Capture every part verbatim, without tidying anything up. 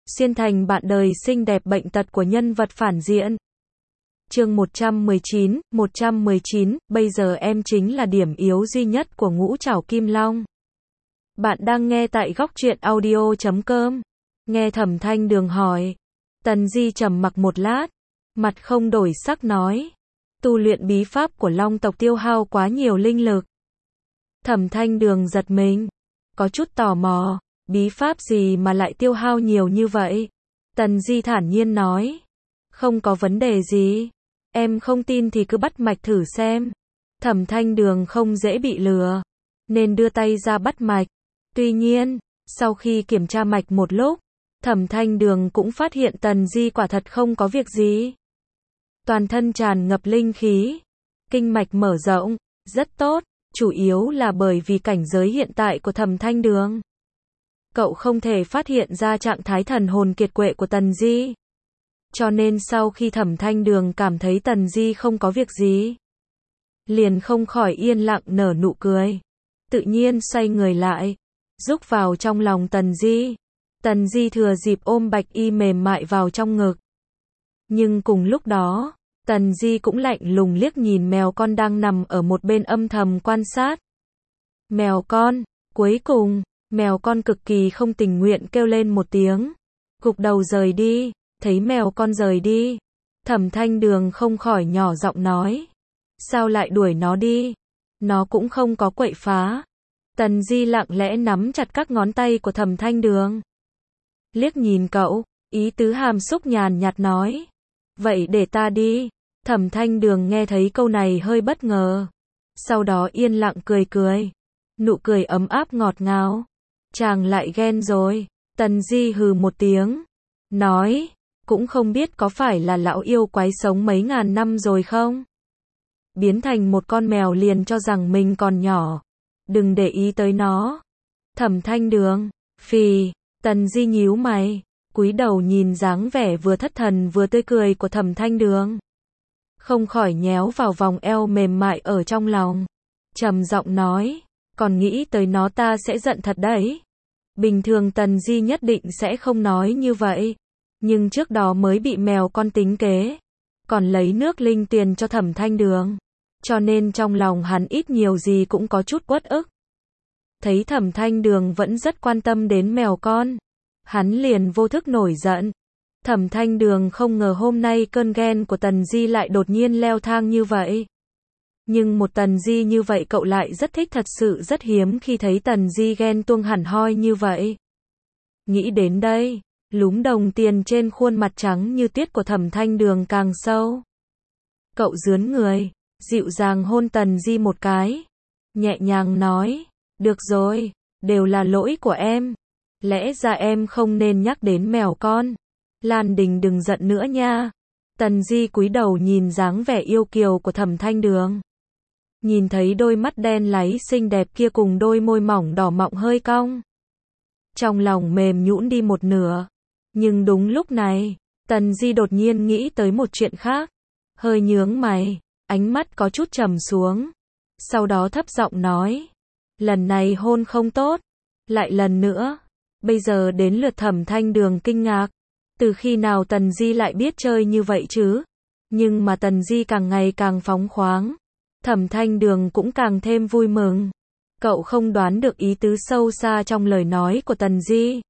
xuyên thành bạn đời xinh đẹp bệnh tật của nhân vật phản diện. Chương một trăm mười chín, một trăm mười chín, bây giờ em chính là điểm yếu duy nhất của ngũ trảo kim long. Bạn đang nghe tại góc truyện audio chấm com. Nghe Thẩm Thanh Đường hỏi. Tần Di trầm mặc một lát, mặt không đổi sắc nói. Tu luyện bí pháp của long tộc tiêu hao quá nhiều linh lực. Thẩm Thanh Đường giật mình, có chút tò mò, bí pháp gì mà lại tiêu hao nhiều như vậy? Tần Di thản nhiên nói. Không có vấn đề gì. Em không tin thì cứ bắt mạch thử xem. Thẩm Thanh Đường không dễ bị lừa, nên đưa tay ra bắt mạch. Tuy nhiên, sau khi kiểm tra mạch một lúc, Thẩm Thanh Đường cũng phát hiện Tần Di quả thật không có việc gì. Toàn thân tràn ngập linh khí, kinh mạch mở rộng, rất tốt, chủ yếu là bởi vì cảnh giới hiện tại của Thẩm Thanh Đường. Cậu không thể phát hiện ra trạng thái thần hồn kiệt quệ của Tần Di. Cho nên sau khi Thẩm Thanh Đường cảm thấy Tần Di không có việc gì, liền không khỏi yên lặng nở nụ cười. Tự nhiên xoay người lại, rúc vào trong lòng Tần Di. Tần Di thừa dịp ôm Bạch Y mềm mại vào trong ngực. Nhưng cùng lúc đó, Tần Di cũng lạnh lùng liếc nhìn mèo con đang nằm ở một bên âm thầm quan sát. Mèo con, cuối cùng, mèo con cực kỳ không tình nguyện kêu lên một tiếng, gục đầu rời đi. Thấy mèo con rời đi, Thẩm Thanh Đường không khỏi nhỏ giọng nói. Sao lại đuổi nó đi? Nó cũng không có quậy phá. Tần Di lặng lẽ nắm chặt các ngón tay của Thẩm Thanh Đường. Liếc nhìn cậu, ý tứ hàm xúc nhàn nhạt nói. Vậy để ta đi. Thẩm Thanh Đường nghe thấy câu này hơi bất ngờ. Sau đó yên lặng cười cười. Nụ cười ấm áp ngọt ngào. Chàng lại ghen rồi. Tần Di hừ một tiếng. Nói. Cũng không biết có phải là lão yêu quái sống mấy ngàn năm rồi không? Biến thành một con mèo liền cho rằng mình còn nhỏ. Đừng để ý tới nó. Thẩm Thanh Đường, phì, Tần Di nhíu mày, cúi đầu nhìn dáng vẻ vừa thất thần vừa tươi cười của Thẩm Thanh Đường. Không khỏi nhéo vào vòng eo mềm mại ở trong lòng. Trầm giọng nói, còn nghĩ tới nó ta sẽ giận thật đấy. Bình thường Tần Di nhất định sẽ không nói như vậy. Nhưng trước đó mới bị mèo con tính kế, còn lấy nước linh tuyền cho Thẩm Thanh Đường, cho nên trong lòng hắn ít nhiều gì cũng có chút uất ức. Thấy Thẩm Thanh Đường vẫn rất quan tâm đến mèo con, hắn liền vô thức nổi giận. Thẩm Thanh Đường không ngờ hôm nay cơn ghen của Tần Di lại đột nhiên leo thang như vậy. Nhưng một Tần Di như vậy cậu lại rất thích, thật sự rất hiếm khi thấy Tần Di ghen tuông hẳn hoi như vậy. Nghĩ đến đây, lúm đồng tiền trên khuôn mặt trắng như tuyết của Thẩm Thanh Đường càng sâu. Cậu dướn người, dịu dàng hôn Tần Di một cái, nhẹ nhàng nói, được rồi, đều là lỗi của em. Lẽ ra em không nên nhắc đến mèo con. Lan Đình đừng giận nữa nha. Tần Di cúi đầu nhìn dáng vẻ yêu kiều của Thẩm Thanh Đường. Nhìn thấy đôi mắt đen láy xinh đẹp kia cùng đôi môi mỏng đỏ mọng hơi cong. Trong lòng mềm nhũn đi một nửa. Nhưng đúng lúc này, Tần Di đột nhiên nghĩ tới một chuyện khác. Hơi nhướng mày, ánh mắt có chút trầm xuống. Sau đó thấp giọng nói. Lần này hôn không tốt. Lại lần nữa. Bây giờ đến lượt Thẩm Thanh Đường kinh ngạc. Từ khi nào Tần Di lại biết chơi như vậy chứ? Nhưng mà Tần Di càng ngày càng phóng khoáng. Thẩm Thanh Đường cũng càng thêm vui mừng. Cậu không đoán được ý tứ sâu xa trong lời nói của Tần Di.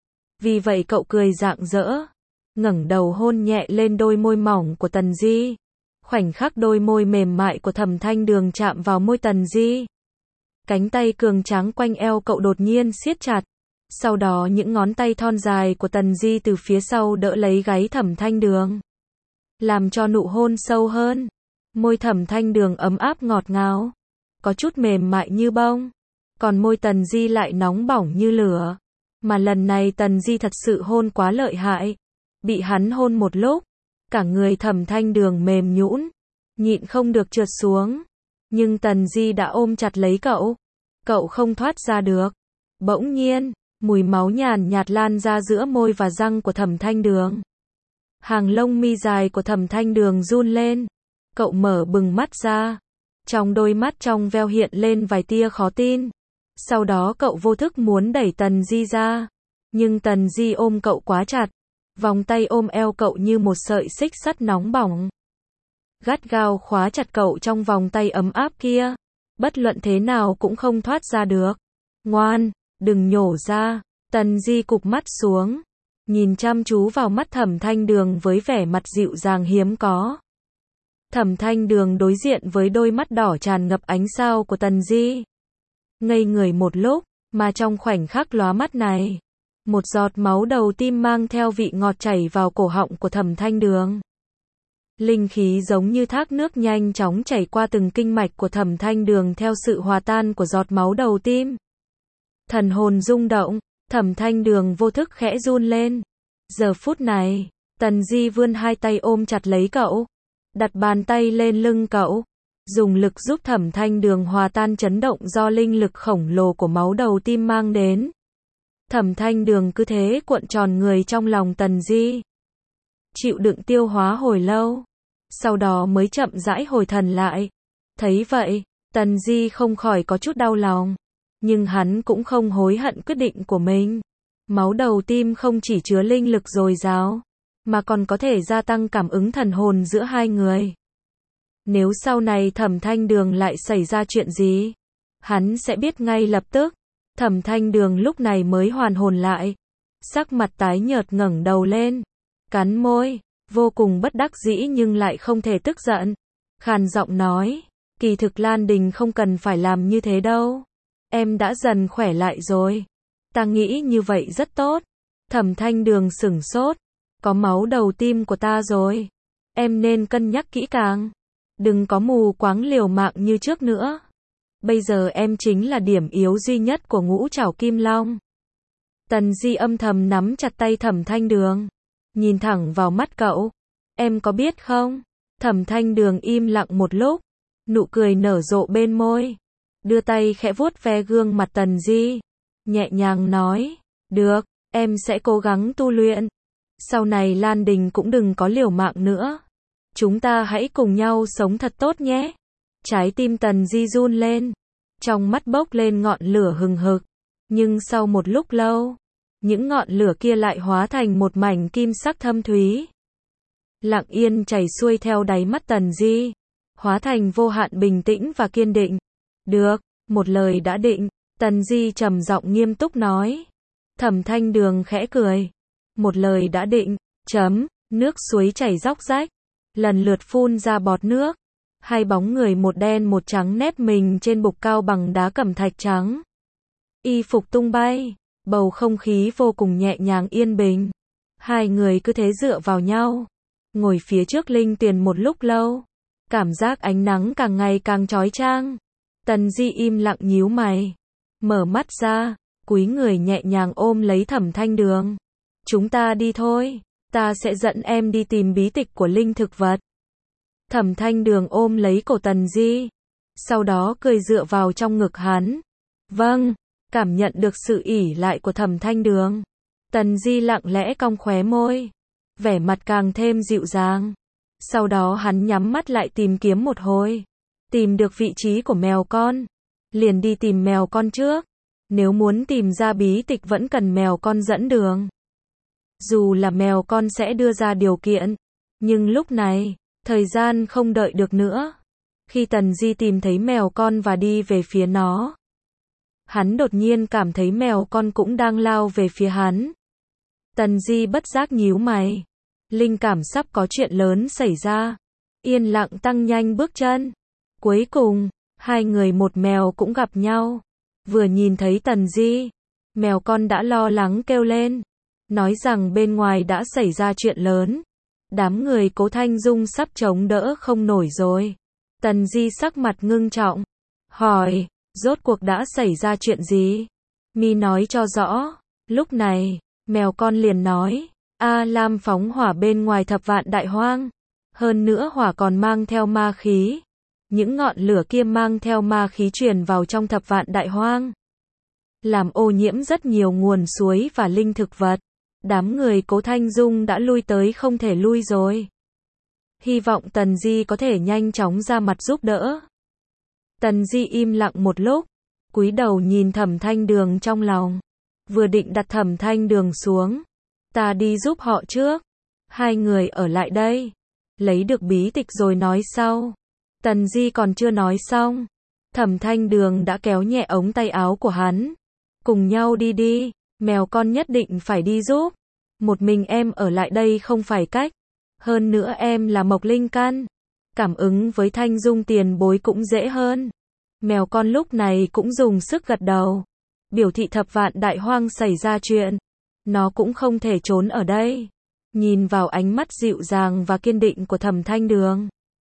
Vì vậy cậu cười rạng rỡ, ngẩng đầu hôn nhẹ lên đôi môi mỏng của Tần Di. Khoảnh khắc đôi môi mềm mại của Thẩm Thanh Đường chạm vào môi Tần Di. Cánh tay cường tráng quanh eo cậu đột nhiên siết chặt. Sau đó những ngón tay thon dài của Tần Di từ phía sau đỡ lấy gáy Thẩm Thanh Đường, làm cho nụ hôn sâu hơn. Môi Thẩm Thanh Đường ấm áp ngọt ngào, có chút mềm mại như bông. Còn môi Tần Di lại nóng bỏng như lửa. Mà lần này Tần Di thật sự hôn quá lợi hại. Bị hắn hôn một lúc, cả người Thẩm Thanh Đường mềm nhũn, nhịn không được trượt xuống. Nhưng Tần Di đã ôm chặt lấy cậu. Cậu không thoát ra được. Bỗng nhiên, mùi máu nhàn nhạt lan ra giữa môi và răng của Thẩm Thanh Đường. Hàng lông mi dài của Thẩm Thanh Đường run lên. Cậu mở bừng mắt ra. Trong đôi mắt trong veo hiện lên vài tia khó tin. Sau đó cậu vô thức muốn đẩy Tần Di ra. Nhưng Tần Di ôm cậu quá chặt, vòng tay ôm eo cậu như một sợi xích sắt nóng bỏng. Gắt gao khóa chặt cậu trong vòng tay ấm áp kia, bất luận thế nào cũng không thoát ra được. Ngoan, đừng nhổ ra. Tần Di cụp mắt xuống, nhìn chăm chú vào mắt Thẩm Thanh Đường với vẻ mặt dịu dàng hiếm có. Thẩm Thanh Đường đối diện với đôi mắt đỏ tràn ngập ánh sao của Tần Di. Ngây người một lúc, mà trong khoảnh khắc lóa mắt này, một giọt máu đầu tim mang theo vị ngọt chảy vào cổ họng của Thẩm Thanh Đường. Linh khí giống như thác nước nhanh chóng chảy qua từng kinh mạch của Thẩm Thanh Đường theo sự hòa tan của giọt máu đầu tim. Thần hồn rung động, Thẩm Thanh Đường vô thức khẽ run lên. Giờ phút này, Tần Di vươn hai tay ôm chặt lấy cậu, đặt bàn tay lên lưng cậu, dùng lực giúp Thẩm Thanh Đường hòa tan chấn động do linh lực khổng lồ của máu đầu tim mang đến. Thẩm Thanh Đường cứ thế cuộn tròn người trong lòng Tần Di, chịu đựng tiêu hóa hồi lâu, sau đó mới chậm rãi hồi thần lại. Thấy vậy, Tần Di không khỏi có chút đau lòng, nhưng hắn cũng không hối hận quyết định của mình. Máu đầu tim không chỉ chứa linh lực dồi dào, mà còn có thể gia tăng cảm ứng thần hồn giữa hai người. Nếu sau này Thẩm Thanh Đường lại xảy ra chuyện gì, hắn sẽ biết ngay lập tức. Thẩm Thanh Đường lúc này mới hoàn hồn lại, sắc mặt tái nhợt ngẩng đầu lên, cắn môi, vô cùng bất đắc dĩ nhưng lại không thể tức giận. Khàn giọng nói, kỳ thực Lan Đình không cần phải làm như thế đâu. Em đã dần khỏe lại rồi. Ta nghĩ như vậy rất tốt. Thẩm Thanh Đường sửng sốt, có máu đầu tim của ta rồi. Em nên cân nhắc kỹ càng. Đừng có mù quáng liều mạng như trước nữa. Bây giờ em chính là điểm yếu duy nhất của ngũ trảo kim long. Tần Di âm thầm nắm chặt tay Thẩm Thanh Đường, nhìn thẳng vào mắt cậu. Em có biết không? Thẩm Thanh Đường im lặng một lúc, nụ cười nở rộ bên môi, đưa tay khẽ vuốt ve gương mặt Tần Di, nhẹ nhàng nói, được, em sẽ cố gắng tu luyện. Sau này Lan Đình cũng đừng có liều mạng nữa. Chúng ta hãy cùng nhau sống thật tốt nhé. Trái tim Tần Di run lên, trong mắt bốc lên ngọn lửa hừng hực. Nhưng sau một lúc lâu, những ngọn lửa kia lại hóa thành một mảnh kim sắc thâm thúy, lặng yên chảy xuôi theo đáy mắt Tần Di, hóa thành vô hạn bình tĩnh và kiên định. Được, một lời đã định. Tần Di trầm giọng nghiêm túc nói. Thẩm Thanh Đường khẽ cười. Một lời đã định, chấm, nước suối chảy róc rách, lần lượt phun ra bọt nước. Hai bóng người một đen một trắng nép mình trên bục cao bằng đá cẩm thạch trắng. Y phục tung bay, bầu không khí vô cùng nhẹ nhàng yên bình. Hai người cứ thế dựa vào nhau, ngồi phía trước linh tuyền một lúc lâu. Cảm giác ánh nắng càng ngày càng chói chang. Tần Di im lặng nhíu mày, mở mắt ra, cúi người nhẹ nhàng ôm lấy Thẩm Thanh Đường. Chúng ta đi thôi, ta sẽ dẫn em đi tìm bí tịch của linh thực vật. Thẩm Thanh Đường ôm lấy cổ Tần Di, sau đó cười dựa vào trong ngực hắn. Vâng, cảm nhận được sự ỷ lại của Thẩm Thanh Đường, Tần Di lặng lẽ cong khóe môi, vẻ mặt càng thêm dịu dàng. Sau đó hắn nhắm mắt lại tìm kiếm một hồi, tìm được vị trí của mèo con, liền đi tìm mèo con trước. Nếu muốn tìm ra bí tịch vẫn cần mèo con dẫn đường. Dù là mèo con sẽ đưa ra điều kiện, nhưng lúc này, thời gian không đợi được nữa. Khi Tần Di tìm thấy mèo con và đi về phía nó, hắn đột nhiên cảm thấy mèo con cũng đang lao về phía hắn. Tần Di bất giác nhíu mày, linh cảm sắp có chuyện lớn xảy ra, yên lặng tăng nhanh bước chân. Cuối cùng, hai người một mèo cũng gặp nhau. Vừa nhìn thấy Tần Di, mèo con đã lo lắng kêu lên, nói rằng bên ngoài đã xảy ra chuyện lớn. Đám người Cố Thanh Dung sắp chống đỡ không nổi rồi. Tần Di sắc mặt ngưng trọng, hỏi, rốt cuộc đã xảy ra chuyện gì? Mi nói cho rõ. Lúc này, mèo con liền nói, A Lam phóng hỏa bên ngoài thập vạn đại hoang. Hơn nữa hỏa còn mang theo ma khí. Những ngọn lửa kia mang theo ma khí truyền vào trong thập vạn đại hoang, làm ô nhiễm rất nhiều nguồn suối và linh thực vật. Đám người Cố Thanh Dung đã lui tới không thể lui rồi. Hy vọng Tần Di có thể nhanh chóng ra mặt giúp đỡ. Tần Di im lặng một lúc, cúi đầu nhìn Thẩm Thanh Đường trong lòng. vừa định đặt Thẩm Thanh Đường xuống. Ta đi giúp họ trước. Hai người ở lại đây. Lấy được bí tịch rồi nói sau. Tần Di còn chưa nói xong. Thẩm Thanh Đường đã kéo nhẹ ống tay áo của hắn. Cùng nhau đi đi. Mèo con nhất định phải đi giúp. Một mình em ở lại đây không phải cách. Hơn nữa em là Mộc Linh Căn. Cảm ứng với Thanh Dung tiền bối cũng dễ hơn. Mèo con lúc này cũng dùng sức gật đầu. Biểu thị thập vạn đại hoang xảy ra chuyện. Nó cũng không thể trốn ở đây. Nhìn vào ánh mắt dịu dàng và kiên định của Thẩm Thanh Đường.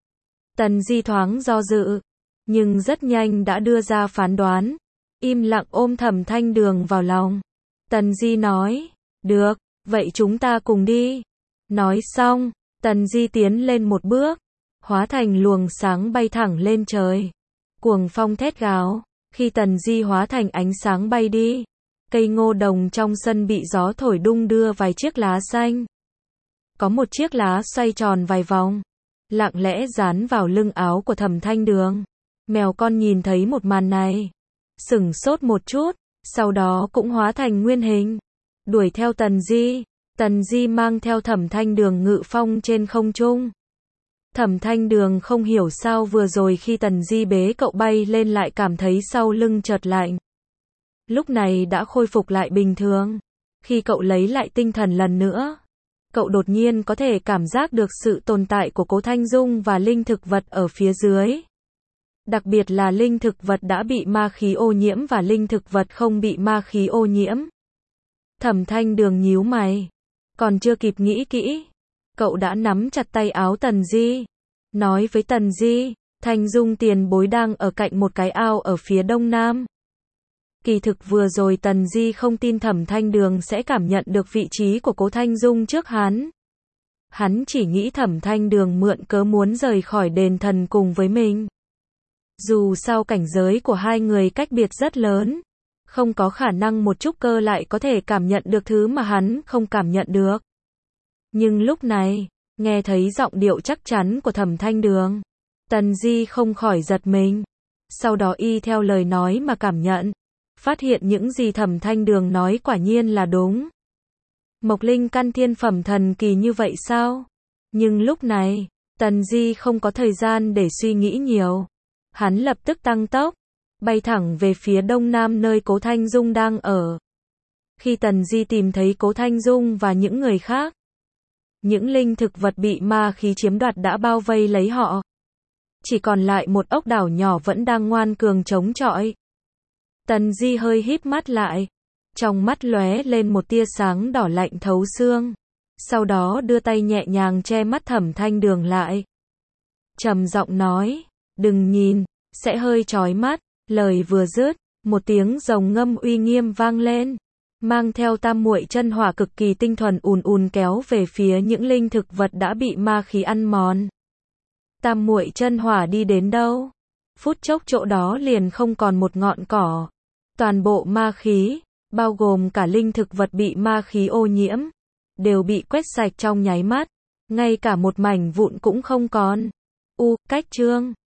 Tần Di thoáng do dự. Nhưng rất nhanh đã đưa ra phán đoán. Im lặng ôm Thẩm Thanh Đường vào lòng. Tần Di nói. Được, vậy chúng ta cùng đi. Nói xong, Tần Di tiến lên một bước. Hóa thành luồng sáng bay thẳng lên trời. Cuồng phong thét gào. Khi Tần Di hóa thành ánh sáng bay đi. Cây ngô đồng trong sân bị gió thổi đung đưa vài chiếc lá xanh. Có một chiếc lá xoay tròn vài vòng. Lặng lẽ dán vào lưng áo của Thẩm Thanh Đường. Mèo con nhìn thấy một màn này. Sửng sốt một chút. Sau đó cũng hóa thành nguyên hình. Đuổi theo Tần Di. Tần Di mang theo Thẩm Thanh Đường ngự phong trên không trung. Thẩm Thanh Đường không hiểu sao vừa rồi khi Tần Di bế cậu bay lên lại cảm thấy sau lưng chợt lạnh. Lúc này đã khôi phục lại bình thường. Khi cậu lấy lại tinh thần lần nữa, cậu đột nhiên có thể cảm giác được sự tồn tại của Cố Thanh Dung và linh thực vật ở phía dưới. Đặc biệt là linh thực vật đã bị ma khí ô nhiễm và linh thực vật không bị ma khí ô nhiễm. Thẩm Thanh Đường nhíu mày. Còn chưa kịp nghĩ kỹ. Cậu đã nắm chặt tay áo Tần Di. Nói với Tần Di, Thanh Dung tiền bối đang ở cạnh một cái ao ở phía đông nam. Kỳ thực vừa rồi Tần Di không tin Thẩm Thanh Đường sẽ cảm nhận được vị trí của Cố Thanh Dung trước hắn. Hắn chỉ nghĩ Thẩm Thanh Đường mượn cớ muốn rời khỏi đền thần cùng với mình. Dù sao cảnh giới của hai người cách biệt rất lớn. Không có khả năng một chút cơ lại có thể cảm nhận được thứ mà hắn không cảm nhận được. Nhưng lúc này, nghe thấy giọng điệu chắc chắn của Thẩm Thanh Đường, Tần Di không khỏi giật mình. Sau đó y theo lời nói mà cảm nhận. Phát hiện những gì Thẩm Thanh Đường nói quả nhiên là đúng. Mộc Linh Căn thiên phẩm thần kỳ như vậy sao? Nhưng lúc này, Tần Di không có thời gian để suy nghĩ nhiều. Hắn lập tức tăng tốc, bay thẳng về phía đông nam nơi Cố Thanh Dung đang ở. Khi Tần Di tìm thấy Cố Thanh Dung và những người khác, những linh thực vật bị ma khí chiếm đoạt đã bao vây lấy họ. Chỉ còn lại một ốc đảo nhỏ vẫn đang ngoan cường chống chọi. Tần Di hơi híp mắt lại. Trong mắt lóe lên một tia sáng đỏ lạnh thấu xương. Sau đó đưa tay nhẹ nhàng che mắt Thẩm Thanh Đường lại. Trầm giọng nói, đừng nhìn, sẽ hơi chói mắt. Lời vừa dứt, một tiếng rồng ngâm uy nghiêm vang lên. Mang theo tam muội chân hỏa cực kỳ tinh thuần ùn ùn kéo về phía những linh thực vật đã bị ma khí ăn mòn. Tam muội chân hỏa đi đến đâu? Phút chốc chỗ đó liền không còn một ngọn cỏ. Toàn bộ ma khí, bao gồm cả linh thực vật bị ma khí ô nhiễm, đều bị quét sạch trong nháy mắt. Ngay cả một mảnh vụn cũng không còn. U, cách chương.